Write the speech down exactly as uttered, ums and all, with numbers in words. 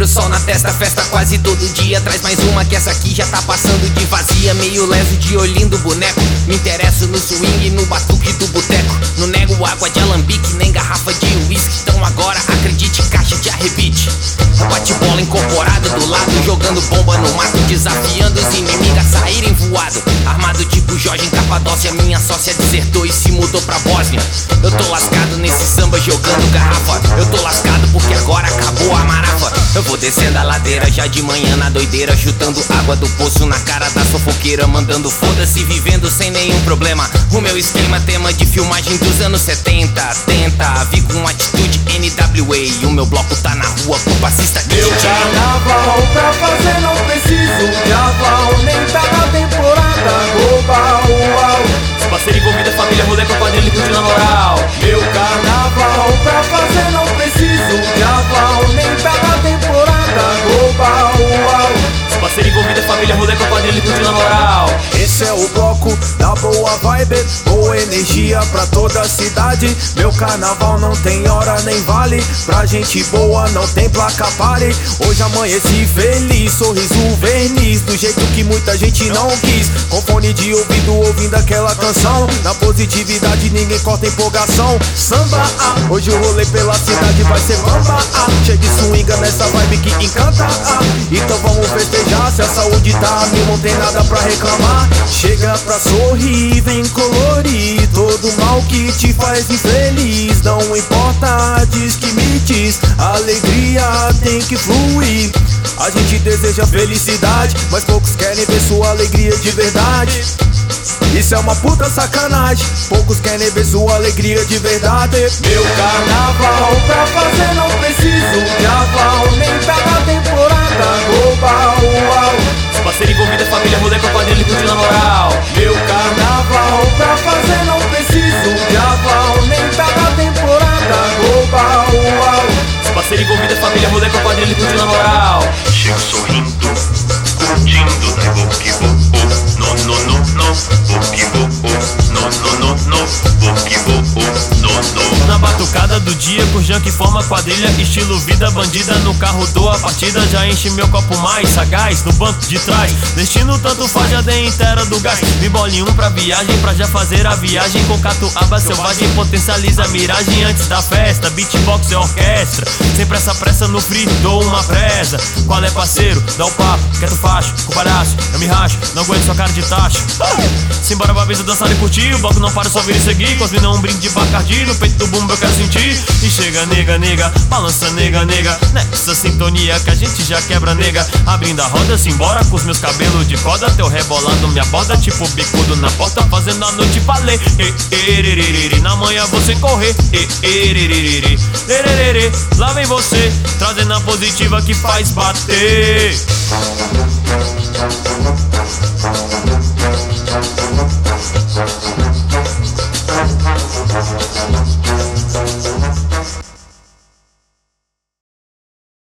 sol na testa, festa quase todo dia. Traz mais uma que essa aqui já tá passando de vazia. Meio leso de olhinho do boneco. Me interesso no swing e no batuque do boteco. Não nego água de alambique, nem garrafa de uísque. Então agora acredite, caixa de arrebite. Bate bola incorporado do lado, jogando bomba no mato, desafiando os inimigos a saírem voado. Armado tipo Jorge em Capadócia, minha sócia desertou e se mudou pra Bósnia. Eu tô lascado nesse samba jogando garrafa. Eu tô lascado porque agora acabou a marafa. Eu vou descendo a ladeira já de manhã na doideira, chutando água do poço na cara da sofoqueira, mandando foda-se, vivendo sem nenhum problema. O meu esquema, tema de filmagem dos anos setenta. Tenta, vi com atitude N W A. E o meu bloco tá na rua com passista de meu carnaval pra fazer não preciso de aval, nem tá na temporada global. Uau. Os parceiros envolvidos, família, rolê com a quadrilha e curtindo na moral. Meu carnaval pra fazer não preciso de aval, nem tá na temporada global. Uau. Os parceiros envolvidos, família, rolê com a quadrilha e curtindo na moral. Esse é o bloco da boa vibe, boa energia pra toda a cidade. Meu carnaval não tem hora nem vale, pra gente boa não tem placa pare. Hoje amanheci feliz, sorriso verniz, do jeito que muita gente não quis. Com fone de ouvido ouvindo aquela canção, na positividade ninguém corta empolgação. Samba, ah, hoje o rolê pela cidade vai ser mamba, ah, cheio de swinga nessa vibe que encanta, ah. Então vamos festejar, se a saúde tá a mil não tem nada pra reclamar. Chega pra sorrir, vem colorir todo mal que te faz infeliz. Não importa, diz que me diz, a alegria tem que fluir. A gente deseja felicidade, mas poucos querem ver sua alegria de verdade. Isso é uma puta sacanagem, poucos querem ver sua alegria de verdade. Meu carnaval pra fazer não preciso de aval, nem tá na temporada global. Uau. Os parceiros envolvidos, família, rolê com a quadrilha e curtindo na moral. Meu carnaval pra fazer não preciso de aval, nem tá na temporada global. Uau. Os parceiros envolvidos, família, rolê com a quadrilha e curtindo na moral. Chego sorrindo, curtindo, né, vou que vou, oh, no, no, no, no, vou que vou, oh, no, no, no, no, vou que vou, oh, no, no. Na batucada do dia, com junk forma quadrilha, estilo vida bandida, no carro dou a partida, já enche meu copo mais sagaz, no banco de trás, destino tanto faz, já dei inteira do gás, me bole um pra viagem, pra já fazer a viagem, com catuaba selvagem, potencializa a miragem antes da festa, beatbox e orquestra, sem pressa, pressa no free, dou uma presa, qual é parceiro, dá o papo, quieto facho, com palhaço, eu me racho, não aguento sua cara de tacho, simbora pra mesa dançar e curtir, o bloco não para, só vir e seguir, cosmina um brinde de Bacardi, no peito do bumbo eu quero sentir, e chega nega, nega, balança nega, nega, nessa sintonia que a gente já quebra nega, abrindo a roda, simbora com os meus cabelos de corda, teu rebolado minha borda, tipo bicudo na porta, fazendo a noite valer, e, e, e, na manhã você correr, e, e, e, lá vem você, trazendo a positiva que faz bater.